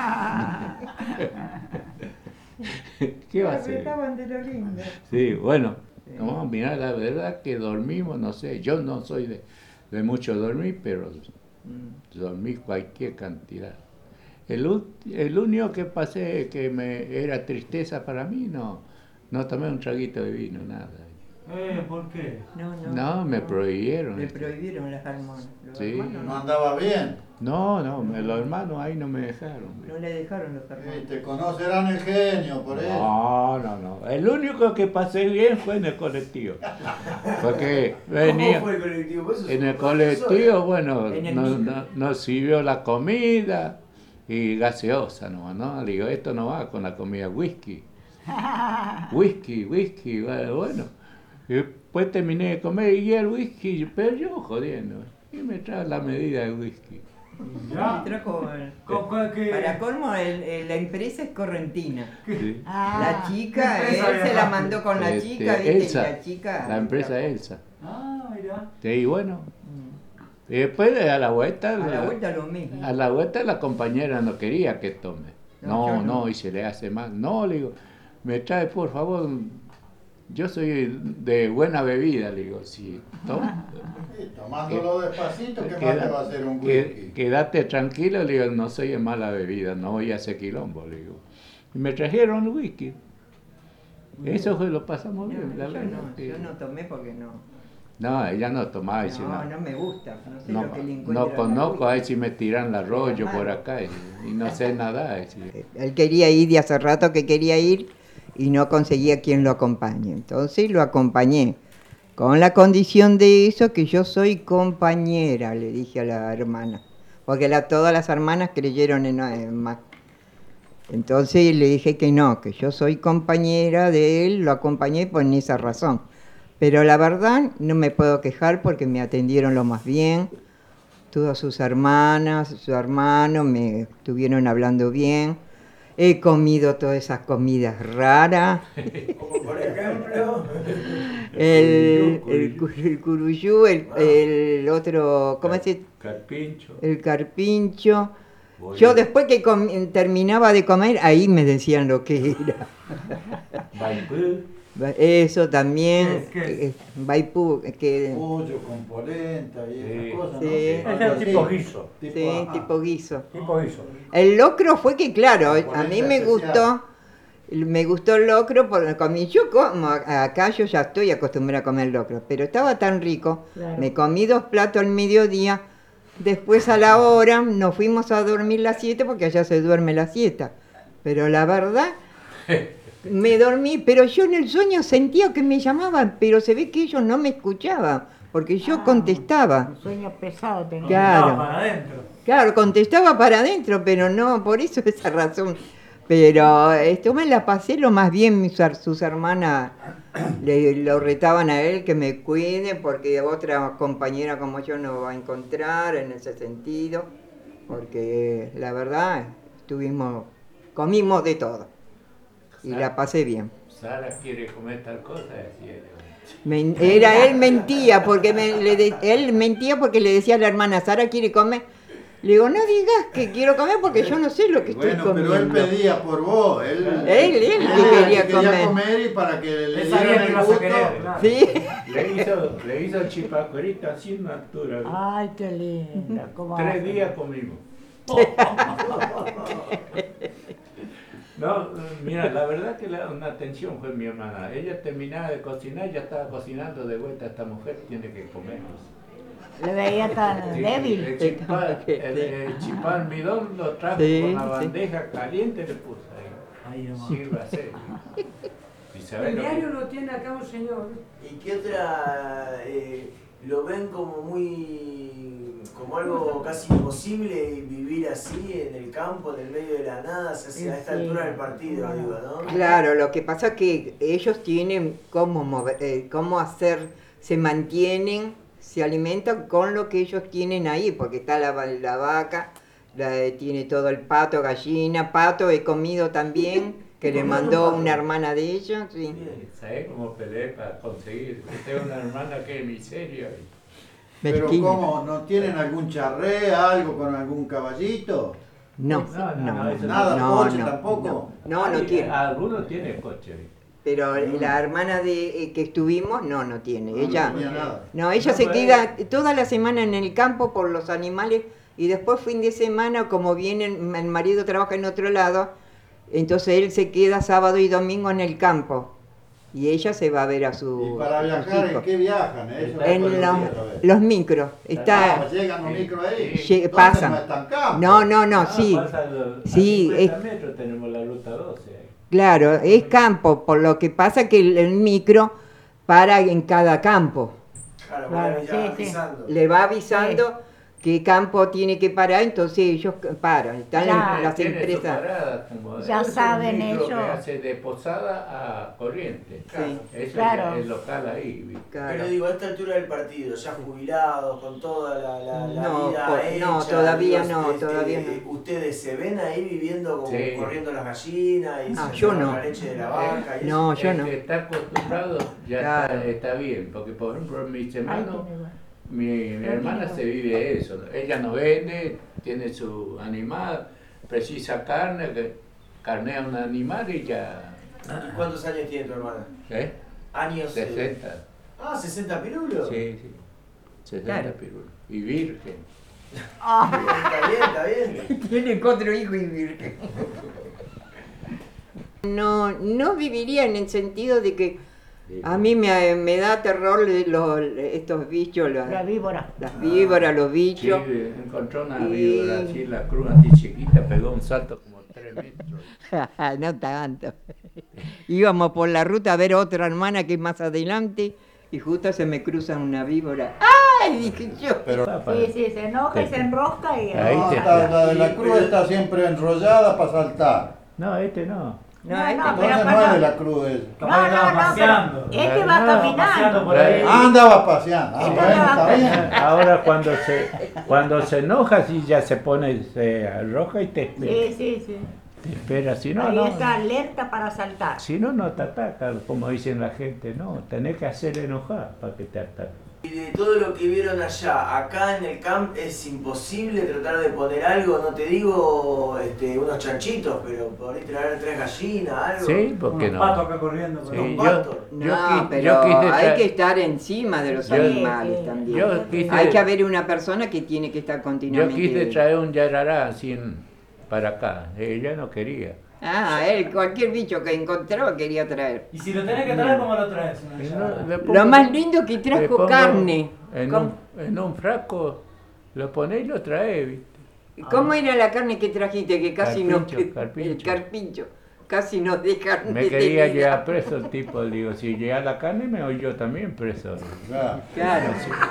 Speaker 7: ¿Qué va a hacer? Sí, bueno, no, mira, la verdad que dormimos, no sé, yo no soy de, de mucho dormir, pero dormí cualquier cantidad. El, el único que pasé que me era tristeza para mí, no, no tomé un traguito de vino, nada.
Speaker 11: Eh, ¿por qué?
Speaker 6: No, no.
Speaker 7: No, me prohibieron.
Speaker 6: Me prohibieron las hormonas. Los
Speaker 7: Sí.
Speaker 6: hermanos
Speaker 1: ¿No andaba bien?
Speaker 7: No, no, me, los hermanos ahí no me dejaron.
Speaker 6: No le dejaron los hermanos.
Speaker 1: Sí, te conocerán el genio, por eso.
Speaker 7: No, no, no. El único que pasé bien fue en el colectivo. Porque venía...
Speaker 4: ¿Cómo fue el colectivo? Pues eso
Speaker 7: en
Speaker 4: es
Speaker 7: el
Speaker 4: un
Speaker 7: colectivo,
Speaker 4: profesor.
Speaker 7: bueno,
Speaker 6: En el
Speaker 7: nos,
Speaker 6: micro.
Speaker 7: nos, nos sirvió la comida y gaseosa, ¿no? ¿no? Le digo, esto no va con la comida, whisky. Whisky, whisky, bueno. bueno. Y después terminé de comer y el whisky, pero yo jodiendo. Y me trae la medida de whisky.
Speaker 6: Me trajo el-
Speaker 11: ¿Cómo fue que-
Speaker 6: Para colmo, el- el- la empresa es correntina.
Speaker 7: Sí.
Speaker 6: La chica,
Speaker 11: ¿qué
Speaker 6: él
Speaker 11: empresa
Speaker 6: se la
Speaker 11: era?
Speaker 6: mandó con la
Speaker 7: Este,
Speaker 6: chica, ¿viste?
Speaker 7: Elsa,
Speaker 6: Y la chica...
Speaker 7: la empresa Elsa.
Speaker 11: Ah, mira.
Speaker 7: Sí, y bueno. Y después a la vuelta,
Speaker 6: A la vuelta lo mismo.
Speaker 7: a la vuelta la compañera no quería que tome.
Speaker 6: No, yo
Speaker 7: No, no,
Speaker 6: no.
Speaker 7: y se le hace mal. No, le digo, me trae por favor, yo soy de buena bebida, le digo, si toma.
Speaker 1: Sí, tomándolo despacito, ¿qué más
Speaker 7: Queda-
Speaker 1: te va a hacer un
Speaker 7: que-
Speaker 1: whisky?
Speaker 7: Quédate tranquilo, le digo, no soy de mala bebida, no voy a hacer quilombo, le digo. Y me trajeron whisky. Eso fue, lo pasamos
Speaker 6: No,
Speaker 7: bien, la
Speaker 6: yo,
Speaker 7: verdad.
Speaker 6: no,
Speaker 7: que-
Speaker 6: yo no tomé porque no.
Speaker 7: No, ella no tomaba, dice,
Speaker 6: No,
Speaker 7: no.
Speaker 6: no me gusta. No sé
Speaker 7: No,
Speaker 6: lo que le encuentro.
Speaker 7: no
Speaker 6: a la
Speaker 7: conozco,
Speaker 6: whisky.
Speaker 7: ahí si me tiran el arroyo por acá y, y no sé nadar. dice.
Speaker 6: Él quería ir de hace rato que quería ir y no conseguía quien lo acompañe. Entonces lo acompañé. Con la condición de eso que yo soy compañera, le dije a la hermana. Porque la, todas las hermanas creyeron en, en más. Entonces le dije que no, que yo soy compañera de él, lo acompañé por esa razón. Pero la verdad no me puedo quejar porque me atendieron lo más bien. Todas sus hermanas, sus hermanos me estuvieron hablando bien. He comido todas esas comidas raras.
Speaker 4: Como por ejemplo.
Speaker 6: El, el, cu- el curuyú, el, el otro, ¿cómo se dice?
Speaker 7: Carpincho.
Speaker 6: El carpincho. Yo después que com- terminaba de comer, ahí me decían lo que era.
Speaker 7: Maipú.
Speaker 6: Eso también,
Speaker 1: ¿Qué, qué?
Speaker 6: eh, Baipú, que...
Speaker 1: Pollo con polenta y esas
Speaker 6: Sí.
Speaker 1: cosas,
Speaker 6: Sí.
Speaker 1: ¿no?
Speaker 6: Ese
Speaker 1: Algo
Speaker 11: es
Speaker 1: así.
Speaker 11: tipo guiso.
Speaker 1: Tipo,
Speaker 6: Sí,
Speaker 1: ajá.
Speaker 6: tipo guiso.
Speaker 11: Tipo guiso.
Speaker 6: El locro fue que, claro,
Speaker 1: La
Speaker 6: a mí
Speaker 1: polenta
Speaker 6: me
Speaker 1: especial.
Speaker 6: gustó, me gustó el locro, porque comí, yo como, acá yo ya estoy acostumbrada a comer locro, pero estaba tan rico,
Speaker 5: Claro.
Speaker 6: me comí dos platos al mediodía, después a la hora nos fuimos a dormir las siete, porque allá se duerme la siesta, pero la verdad, me dormí, pero yo en el sueño sentía que me llamaban, pero se ve que ellos no me escuchaban, porque yo
Speaker 5: Ah,
Speaker 6: contestaba.
Speaker 5: Un sueño pesado tenía.
Speaker 6: Claro.
Speaker 14: para adentro.
Speaker 6: Claro, contestaba para adentro, pero no, por eso esa razón. Pero esto me la pasé lo más bien, mis, her- sus hermanas le, lo retaban a él que me cuide, porque otra compañera como yo no va a encontrar en ese sentido, porque la verdad, estuvimos, comimos de todo, y la pasé bien.
Speaker 7: Sara quiere comer tal cosa, decía él.
Speaker 6: Men- era él mentía, porque me- le de- él mentía porque le decía a la hermana, Sara quiere comer. Le digo, no digas que quiero comer porque yo no sé lo que estoy
Speaker 1: Bueno,
Speaker 6: comiendo.
Speaker 1: pero él pedía por vos. Él,
Speaker 6: Él, él que
Speaker 1: era
Speaker 6: quería
Speaker 1: el que quería
Speaker 6: comer.
Speaker 1: y para que le
Speaker 14: Él sabía
Speaker 1: dieran
Speaker 14: que
Speaker 1: el
Speaker 14: ibas a
Speaker 1: gusto.
Speaker 14: querer, claro.
Speaker 6: Sí.
Speaker 7: Le hizo, le hizo chipacorita así en altura.
Speaker 5: Ay, qué linda. ¿Cómo
Speaker 7: Tres
Speaker 5: hace?
Speaker 7: días comimos. No, mira, la verdad que la, una atención fue mi hermana. Ella terminaba de cocinar y ya estaba cocinando de vuelta. Esta mujer tiene que comer.
Speaker 5: Le veía tan
Speaker 7: Sí,
Speaker 5: débil.
Speaker 7: El chipá, el, el chipá almidón lo trajo
Speaker 6: Sí,
Speaker 7: con la
Speaker 6: sí.
Speaker 7: bandeja caliente, le puso ahí.
Speaker 14: Ahí nomás.
Speaker 7: Sirva a hacer. ¿Y sabés
Speaker 15: El
Speaker 7: lo que-
Speaker 15: diario lo tiene acá un señor.
Speaker 4: ¿Y qué otra eh, lo ven como muy, como algo casi imposible vivir así en el campo, en el medio de la nada, se hace a esta
Speaker 5: Sí.
Speaker 4: altura del partido, digo, ¿no?
Speaker 6: Claro, lo que pasa es que ellos tienen cómo, mover, eh, cómo hacer, se mantienen, se alimentan con lo que ellos tienen ahí, porque está la, va- la vaca, la- eh, tiene todo el pato, gallina, pato he comido también, que le mandó una hermana de ellos. Sí.
Speaker 7: ¿Sabés cómo peleé para conseguir? Tengo una hermana que es miseria.
Speaker 1: Pero
Speaker 6: Mezquino.
Speaker 1: ¿cómo? ¿No tienen algún charré, algo con algún caballito?
Speaker 6: No,
Speaker 7: No, no,
Speaker 6: no,
Speaker 7: eso
Speaker 1: Nada,
Speaker 6: no,
Speaker 1: coche
Speaker 6: no,
Speaker 1: tampoco.
Speaker 6: No, no
Speaker 7: Ay,
Speaker 6: tiene.
Speaker 7: Algunos tienen coche.
Speaker 6: Pero la hermana de eh, que estuvimos, no, no tiene. Ella,
Speaker 1: No tenía nada.
Speaker 6: no, ella
Speaker 7: No,
Speaker 6: se
Speaker 7: pues,
Speaker 6: queda toda la semana en el campo por los animales y después fin de semana, como viene el el marido trabaja en otro lado, entonces él se queda sábado y domingo en el campo y ella se va a ver a su
Speaker 1: ¿Y para
Speaker 6: a sus
Speaker 1: viajar en
Speaker 6: hijos.
Speaker 1: qué viajan? Eso es lo
Speaker 6: En
Speaker 1: que
Speaker 6: los,
Speaker 1: quiero saber.
Speaker 6: los micros. Está,
Speaker 1: Ah, ¿llegan los micros ahí?
Speaker 6: lle-
Speaker 1: ¿Dónde
Speaker 6: pasan.
Speaker 1: no están campo?
Speaker 6: No, no, no,
Speaker 7: Ah,
Speaker 6: sí.
Speaker 7: pasa los- a
Speaker 6: Sí,
Speaker 7: cincuenta
Speaker 6: es-
Speaker 7: metros tenemos la ruta doce. ahí.
Speaker 6: Claro, es campo, por lo que pasa que el, el micro para en cada campo.
Speaker 4: Claro,
Speaker 5: Claro,
Speaker 4: bueno, ya
Speaker 5: sí, sí.
Speaker 4: avisando.
Speaker 6: Le va avisando qué campo tiene que parar, entonces ellos paran. Están
Speaker 5: Ya.
Speaker 6: en las
Speaker 7: Tiene su
Speaker 6: empresas.
Speaker 7: parada, como-
Speaker 5: Ya
Speaker 7: es un
Speaker 5: saben
Speaker 7: micro que
Speaker 5: ellos.
Speaker 7: hace de Posada a Corriente.
Speaker 6: Sí.
Speaker 7: Eso
Speaker 5: Claro.
Speaker 7: es el local ahí. ¿viste?
Speaker 6: Claro.
Speaker 4: Pero digo, a esta altura del partido, ya jubilados, con toda la, la, la
Speaker 6: No,
Speaker 4: vida
Speaker 6: po-
Speaker 4: hecha,
Speaker 6: no, todavía
Speaker 4: digo,
Speaker 6: no,
Speaker 4: este,
Speaker 6: todavía no.
Speaker 4: ¿Ustedes se ven ahí viviendo como
Speaker 7: Sí.
Speaker 4: corriendo las gallinas y
Speaker 6: Ah,
Speaker 4: se
Speaker 6: yo
Speaker 4: llevan
Speaker 6: no.
Speaker 4: la leche de la vaca? Y
Speaker 6: No,
Speaker 4: eso?
Speaker 6: yo
Speaker 7: El
Speaker 6: no.
Speaker 7: que está acostumbrado ya
Speaker 6: Claro.
Speaker 7: está, está bien, porque por ejemplo mis hermanos,
Speaker 5: tiene igual.
Speaker 7: mi, mi
Speaker 5: Pero
Speaker 7: hermana
Speaker 5: tiene
Speaker 7: se vive de eso. Ella no vende, tiene su animal, precisa carne, que carnea un animal y ya.
Speaker 4: ¿Y ¿Cuántos años tiene tu hermana?
Speaker 7: ¿Eh?
Speaker 4: Años. eh,
Speaker 7: sesenta.
Speaker 4: Ah, ¿sesenta pirulos?
Speaker 7: Sí, sí. sesenta
Speaker 6: Claro.
Speaker 7: pirulos. Y virgen.
Speaker 4: Está bien, está bien.
Speaker 6: Tiene cuatro hijos y virgen. No, no viviría en el sentido de que a mí me, me da terror de los, estos bichos, los-
Speaker 5: La víbora.
Speaker 6: las víboras, los
Speaker 7: Sí,
Speaker 6: bichos.
Speaker 7: encontró una
Speaker 6: Y-
Speaker 7: víbora así, la cruz así chiquita, pegó un salto como tres metros.
Speaker 6: No tanto. Íbamos por la ruta a ver otra hermana que es más adelante y justo se me cruza una víbora. ¡Ay! Dije yo.
Speaker 1: Pero
Speaker 5: Sí, sí, se enoja y se enrosca y...
Speaker 7: Ahí
Speaker 1: no,
Speaker 7: te-
Speaker 1: está- la de la cruz está siempre enrollada para saltar.
Speaker 7: No, este no.
Speaker 6: No,
Speaker 5: No,
Speaker 6: este-
Speaker 5: no, pero
Speaker 1: Entonces no
Speaker 5: cuando-
Speaker 1: es de la cruz ese.
Speaker 5: No, no, no,
Speaker 14: paseando.
Speaker 5: pero este va
Speaker 7: Andaba
Speaker 5: caminando.
Speaker 14: paseando por ahí.
Speaker 1: Ah, andaba paseando. Ah,
Speaker 5: Este
Speaker 1: bueno,
Speaker 5: andaba
Speaker 1: está bien.
Speaker 7: Ahora cuando se cuando se enoja sí ya se pone se arroja y te espera.
Speaker 5: Sí, sí, sí.
Speaker 7: Te espera, si no
Speaker 5: Ahí
Speaker 7: no.
Speaker 5: está alerta para saltar.
Speaker 7: Si no no te ataca, como dicen la gente, no, tenés que hacer enojar para que te ataque.
Speaker 4: Y de todo lo que vieron allá, acá en el camp es imposible tratar de poner algo, no te digo este, unos chanchitos, pero por ahí traer tres gallinas, algo.
Speaker 7: Sí, ¿por qué no?
Speaker 14: Unos patos acá corriendo.
Speaker 7: Sí,
Speaker 14: Unos
Speaker 7: yo-
Speaker 14: patos.
Speaker 6: No,
Speaker 7: yo qui-
Speaker 6: pero
Speaker 7: yo quise
Speaker 6: hay
Speaker 7: tra-
Speaker 6: que estar encima de los
Speaker 7: Yo-
Speaker 6: animales
Speaker 2: Sí,
Speaker 6: también.
Speaker 7: yo quise-
Speaker 6: Hay que haber una persona que tiene que estar
Speaker 7: Yo
Speaker 6: continuamente.
Speaker 7: quise traer un yarará así en- para acá, ella no quería.
Speaker 6: Ah, él, cualquier bicho que encontró quería traer.
Speaker 14: Y si lo tenés que traer, ¿cómo lo traes?
Speaker 7: Y no- le
Speaker 6: Lo
Speaker 7: pongo-
Speaker 6: más lindo que
Speaker 7: le
Speaker 6: trajo
Speaker 7: pongo
Speaker 6: carne.
Speaker 7: En
Speaker 6: ¿Cómo?
Speaker 7: un, en un frasco, lo ponés y lo traes, ¿viste?
Speaker 6: ¿Cómo era la carne que trajiste? Que casi
Speaker 7: Carpincho,
Speaker 6: no.
Speaker 7: carpincho.
Speaker 6: El carpincho. Casi nos dejan.
Speaker 7: Me quería llevar preso el tipo, le digo, si llega la carne me voy yo también preso.
Speaker 6: Claro.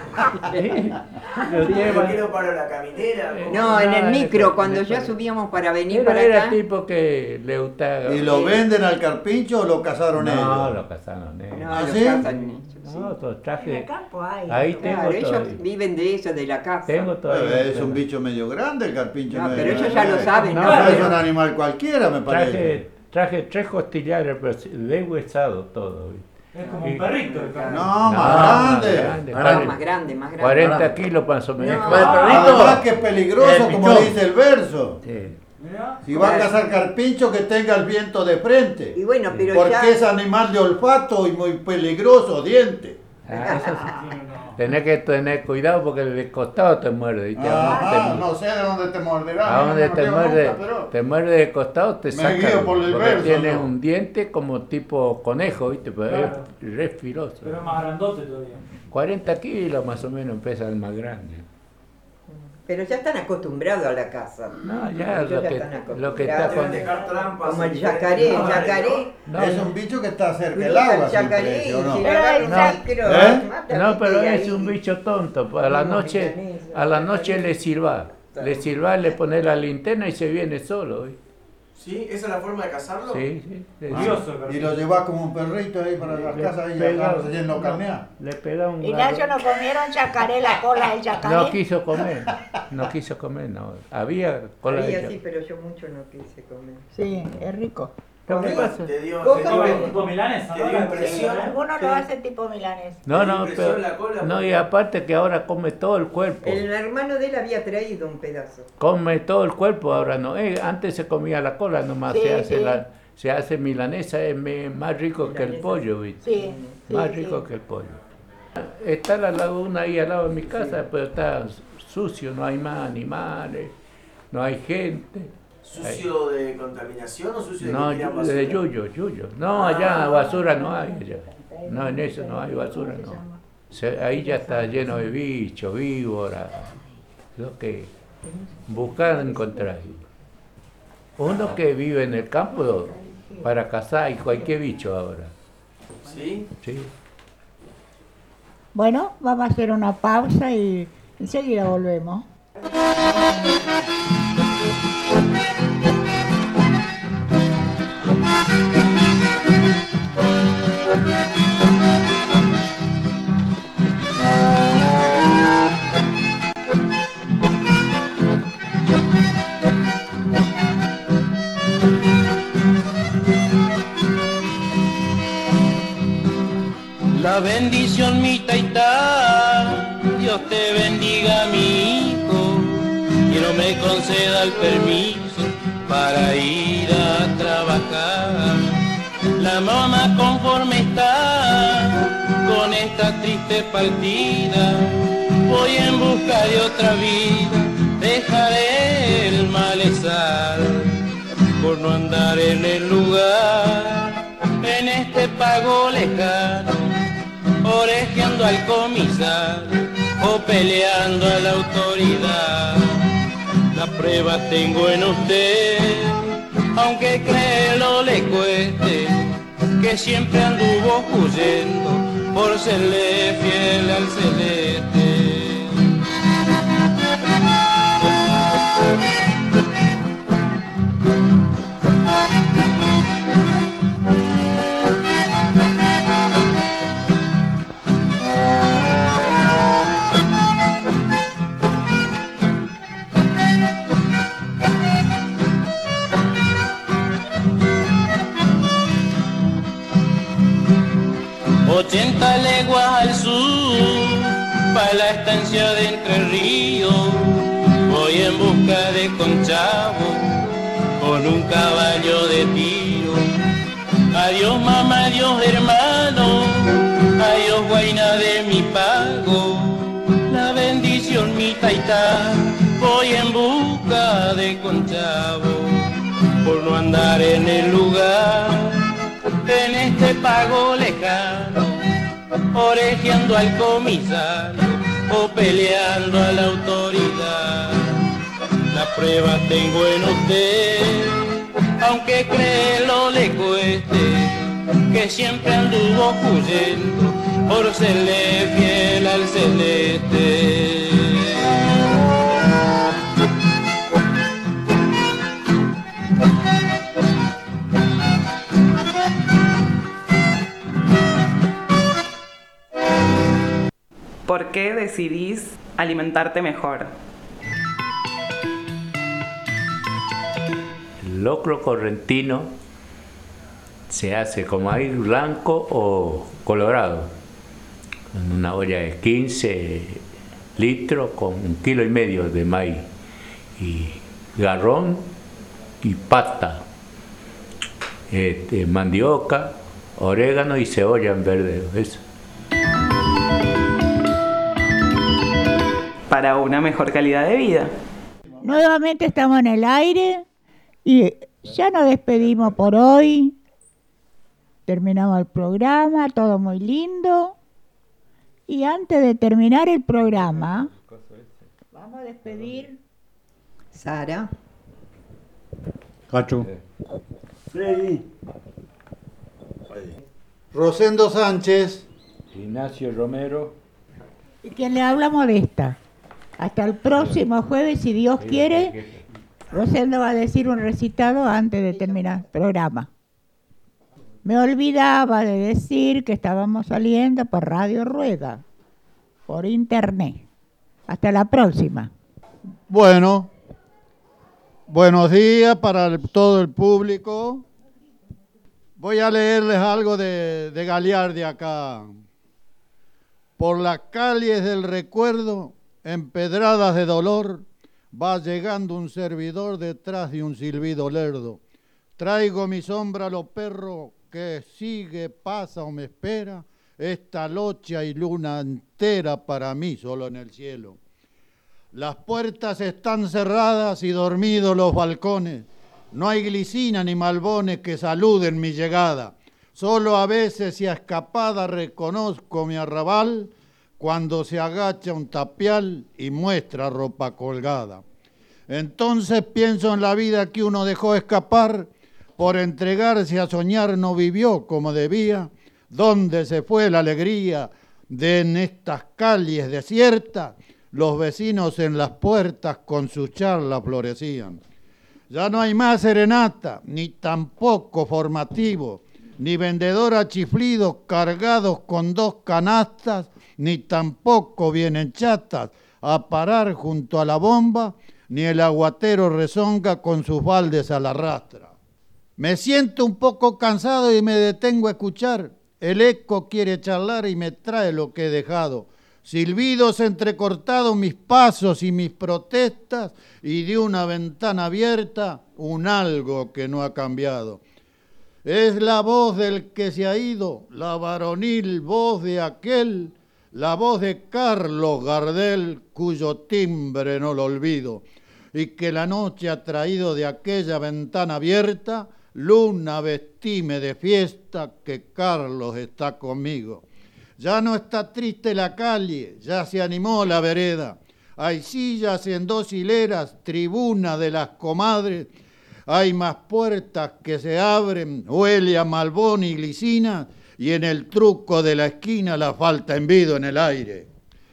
Speaker 7: Lo llevan-
Speaker 4: ¿Por qué no paró la caminera?
Speaker 6: No, en el
Speaker 7: Ah,
Speaker 6: micro,
Speaker 7: de-
Speaker 6: cuando
Speaker 7: de-
Speaker 6: ya subíamos para venir
Speaker 7: Era,
Speaker 6: para
Speaker 7: era
Speaker 6: acá.
Speaker 7: tipo que le gustaba.
Speaker 1: ¿Y lo venden al carpincho o lo cazaron
Speaker 7: No,
Speaker 1: ellos?
Speaker 7: lo cazaron ellos.
Speaker 6: No,
Speaker 1: ¿Ah,
Speaker 6: los
Speaker 1: sí?
Speaker 6: cazan ellos, sí.
Speaker 7: No, todo
Speaker 2: En
Speaker 7: traje.
Speaker 2: el campo hay.
Speaker 7: Ahí tengo
Speaker 6: Claro, ellos
Speaker 7: todavía.
Speaker 6: viven de eso, de la casa.
Speaker 7: Tengo todavía.
Speaker 1: Eh, es un bicho medio grande el carpincho.
Speaker 6: No,
Speaker 1: medio
Speaker 6: pero ellos
Speaker 1: grande.
Speaker 6: ya lo saben,
Speaker 7: No,
Speaker 6: ¿no?
Speaker 1: No, es
Speaker 6: Pero-
Speaker 1: un animal cualquiera, me parece.
Speaker 7: Traje, traje tres costillares, pero deshuesado todo. ¿viste?
Speaker 14: Es como
Speaker 7: Y-
Speaker 14: un perrito el carne.
Speaker 1: No,
Speaker 7: No,
Speaker 1: más grande.
Speaker 7: grande,
Speaker 6: No,
Speaker 7: cuarenta-
Speaker 6: más grande, más grande.
Speaker 7: cuarenta kilos más o menos.
Speaker 6: No.
Speaker 1: Además que es peligroso,
Speaker 11: El
Speaker 1: como
Speaker 11: pichón.
Speaker 1: dice el verso.
Speaker 7: Sí.
Speaker 14: Mirá.
Speaker 1: Si va a cazar carpincho, que tenga el viento de frente.
Speaker 6: Y bueno, pero
Speaker 1: Porque
Speaker 6: ya.
Speaker 1: es animal de olfato y muy peligroso, diente.
Speaker 7: Ah, eso sí. Tenés que tener cuidado porque el de costado te muerde. ¿viste?
Speaker 1: Ajá,
Speaker 7: Te-
Speaker 1: no sé de dónde te morderá.
Speaker 7: A donde
Speaker 1: no
Speaker 7: te
Speaker 1: me
Speaker 7: muerde,
Speaker 1: nunca, pero-
Speaker 7: te muerde de costado, te
Speaker 1: Me
Speaker 7: saca.
Speaker 1: guío por el
Speaker 7: porque
Speaker 1: verso,
Speaker 7: tiene
Speaker 1: ¿no?
Speaker 7: un diente como tipo conejo, ¿viste? Pero
Speaker 14: Claro.
Speaker 7: es re filoso.
Speaker 14: Pero es más grandote todavía.
Speaker 7: cuarenta kilos más o menos pesa el más grande.
Speaker 6: Pero ya están acostumbrados a la casa.
Speaker 7: No, ya
Speaker 6: Ellos
Speaker 7: lo
Speaker 6: ya
Speaker 7: que-
Speaker 6: están
Speaker 7: lo que está
Speaker 6: acostumbrados.
Speaker 7: con-
Speaker 4: Deben dejar trampas.
Speaker 6: Como el
Speaker 4: en
Speaker 6: yacaré, el
Speaker 4: diferentes
Speaker 6: yacaré.
Speaker 4: lugares,
Speaker 7: No,
Speaker 1: es
Speaker 7: no.
Speaker 1: un bicho que está cerca del
Speaker 6: Cruza
Speaker 1: agua,
Speaker 6: el
Speaker 1: siempre,
Speaker 6: yacaré
Speaker 1: ¿sí
Speaker 6: y
Speaker 1: o no?
Speaker 6: si le agarra el
Speaker 7: No.
Speaker 6: micro,
Speaker 1: ¿Eh?
Speaker 6: mata,
Speaker 7: No, pero
Speaker 6: viste,
Speaker 7: es
Speaker 6: ahí.
Speaker 7: un bicho tonto. pues, A la noche, a la noche le sirva. Le sirva, le pone la linterna y se viene solo. ¿viste?
Speaker 4: ¿Sí? ¿Esa es la forma de cazarlo?
Speaker 7: Sí, sí. le-
Speaker 14: Curioso,
Speaker 1: Y lo llevas como un perrito ahí para las
Speaker 7: le
Speaker 1: casas y
Speaker 7: pega-
Speaker 1: acá se lo carnea.
Speaker 7: Le pega un
Speaker 2: Ignacio, ¿no comieron yacaré, la cola del yacaré?
Speaker 7: No quiso comer, no quiso comer, no. Había cola
Speaker 6: Ahí
Speaker 7: de
Speaker 6: así, pero yo mucho no quise comer.
Speaker 2: Sí, es rico.
Speaker 7: Lo que pasa-
Speaker 4: Te dio,
Speaker 6: Coca
Speaker 4: te
Speaker 14: Tipo,
Speaker 4: dio-
Speaker 14: tipo milanesa,
Speaker 4: te
Speaker 14: ¿no?
Speaker 4: dio
Speaker 14: La-
Speaker 4: impresión.
Speaker 2: Algunos lo hacen tipo milanés.
Speaker 7: No,
Speaker 4: ¿Te
Speaker 7: no,
Speaker 4: dio impresión
Speaker 7: pero,
Speaker 4: la cola?
Speaker 7: no, y aparte que ahora come todo el cuerpo.
Speaker 6: El hermano de él había traído un pedazo.
Speaker 7: Come todo el cuerpo, ahora no. Eh, antes se comía la cola, nomás
Speaker 2: Sí,
Speaker 7: se hace
Speaker 2: sí.
Speaker 7: la, se hace milanesa, es me- más rico que el
Speaker 6: Milanesa.
Speaker 7: pollo, ¿viste?
Speaker 2: Sí, sí,
Speaker 7: más
Speaker 2: sí.
Speaker 7: rico que el pollo. Está la laguna ahí al lado de mi casa, pero está sucio, no hay más animales, no hay gente.
Speaker 4: ¿Sucio de contaminación o sucio de
Speaker 7: No,
Speaker 4: que tiran
Speaker 7: yu-
Speaker 4: basura?
Speaker 7: de yuyo, yuyo. No, allá basura no hay, allá. No, en eso no hay basura, no. Se- ahí ya está lleno de bichos, víboras, lo que buscar encontrar. Uno que vive en el campo para cazar y cualquier bicho ahora.
Speaker 4: ¿Sí?
Speaker 7: Sí.
Speaker 2: Bueno, vamos a hacer una pausa y enseguida volvemos.
Speaker 15: La bendición mi taitá, Dios te bendiga mi hijo, y no me conceda el permiso para ir a trabajar. La mamá conforme está con esta triste partida, voy en busca de otra vida, dejaré el malezal por no andar en el lugar, en este pago lejano, orejeando al comisario o peleando a la autoridad. La prueba tengo en usted, aunque créelo le cueste, que siempre anduvo huyendo por serle fiel al celeste. Ochenta leguas al sur pa' la estancia de Entre Ríos. Voy en busca de Conchavo con un caballo de tiro. Adiós mamá, adiós hermano, adiós guaina de mi pago. La bendición mi taita, voy en busca de Conchavo por no andar en el lugar, en este pago lejano, orejeando al comisario o peleando a la autoridad. La prueba tengo en usted, aunque créelo le cueste, que siempre anduvo huyendo por serle fiel al celeste.
Speaker 3: ¿Por qué decidís alimentarte mejor?
Speaker 7: El locro correntino se hace con maíz blanco o colorado, en una olla de quince litros con un kilo y medio de maíz, y garrón y pasta, este, mandioca, orégano y cebolla en verde. Eso.
Speaker 3: Para una mejor calidad de vida.
Speaker 5: Nuevamente estamos en el aire y ya nos despedimos por hoy. Terminamos el programa, todo muy lindo. Y antes de terminar el programa, vamos a despedir.
Speaker 6: Sara.
Speaker 11: Cacho.
Speaker 12: Freddy.
Speaker 1: Rosendo Sánchez.
Speaker 7: Ignacio Romero.
Speaker 5: Y que le hablamos de esta. Hasta el próximo jueves, si Dios quiere, Rosendo va a decir un recitado antes de terminar el programa. Me olvidaba de decir que estábamos saliendo por Radio Rueda, por internet. Hasta la próxima.
Speaker 1: Bueno, buenos días para el- todo el público. Voy a leerles algo de, de Galiardi acá. Por las calles del recuerdo, empedradas de dolor, va llegando un servidor detrás de un silbido lerdo. Traigo mi sombra a los perros que sigue, pasa o me espera. Esta noche y luna entera para mí solo en el cielo. Las puertas están cerradas y dormidos los balcones. No hay glicina ni malbones que saluden mi llegada. Solo a veces y a escapada reconozco mi arrabal cuando se agacha un tapial y muestra ropa colgada. Entonces pienso en la vida que uno dejó escapar, por entregarse a soñar no vivió como debía. ¿Dónde se fue la alegría de en estas calles desiertas? Los vecinos en las puertas con sus charlas florecían. Ya no hay más serenata, ni tampoco formativo, ni vendedor a chiflidos cargados con dos canastas, ni tampoco vienen chatas a parar junto a la bomba, ni el aguatero rezonga con sus baldes a la rastra. Me siento un poco cansado y me detengo a escuchar. El eco quiere charlar y me trae lo que he dejado. Silbidos entrecortados mis pasos y mis protestas, y de una ventana abierta un algo que no ha cambiado. Es la voz del que se ha ido, la varonil voz de aquel, la voz de Carlos Gardel, cuyo timbre no lo olvido, y que la noche ha traído de aquella ventana abierta. Luna, vestime de fiesta, que Carlos está conmigo. Ya no está triste la calle, ya se animó la vereda. Hay sillas en dos hileras, tribuna de las comadres. Hay más puertas que se abren, huele a malbón y glicina, y en el truco de la esquina la falta envido en el aire.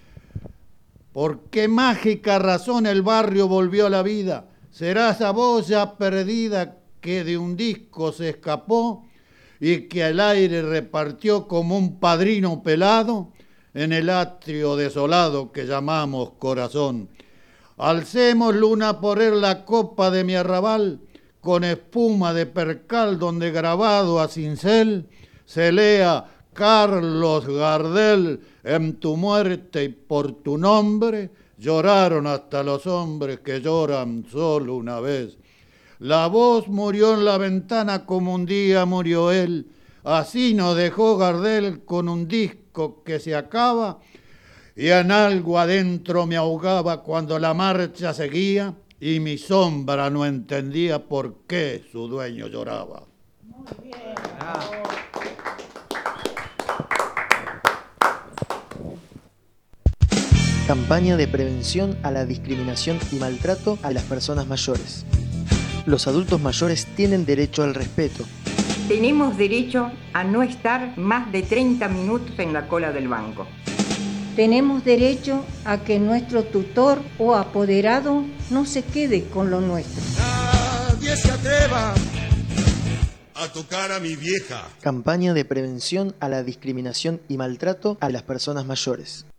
Speaker 1: ¿Por qué mágica razón el barrio volvió a la vida? ¿Será esa voz ya perdida que de un disco se escapó y que al aire repartió como un padrino pelado en el atrio desolado que llamamos corazón? Alcemos, luna, por él la copa de mi arrabal, con espuma de percal donde grabado a cincel se lea Carlos Gardel, en tu muerte y por tu nombre, lloraron hasta los hombres que lloran solo una vez. La voz murió en la ventana como un día murió él, así nos dejó Gardel con un disco que se acaba, y en algo adentro me ahogaba cuando la marcha seguía, y mi sombra no entendía por qué su dueño lloraba.
Speaker 5: Muy bien.
Speaker 9: Campaña de prevención a la discriminación y maltrato a las personas mayores. Los adultos mayores tienen derecho al respeto.
Speaker 16: Tenemos derecho a no estar más de treinta minutos en la cola del banco.
Speaker 17: Tenemos derecho a que nuestro tutor o apoderado no se quede con lo nuestro.
Speaker 10: Nadie se atreva a tocar a mi vieja.
Speaker 9: Campaña de prevención a la discriminación y maltrato a las personas mayores.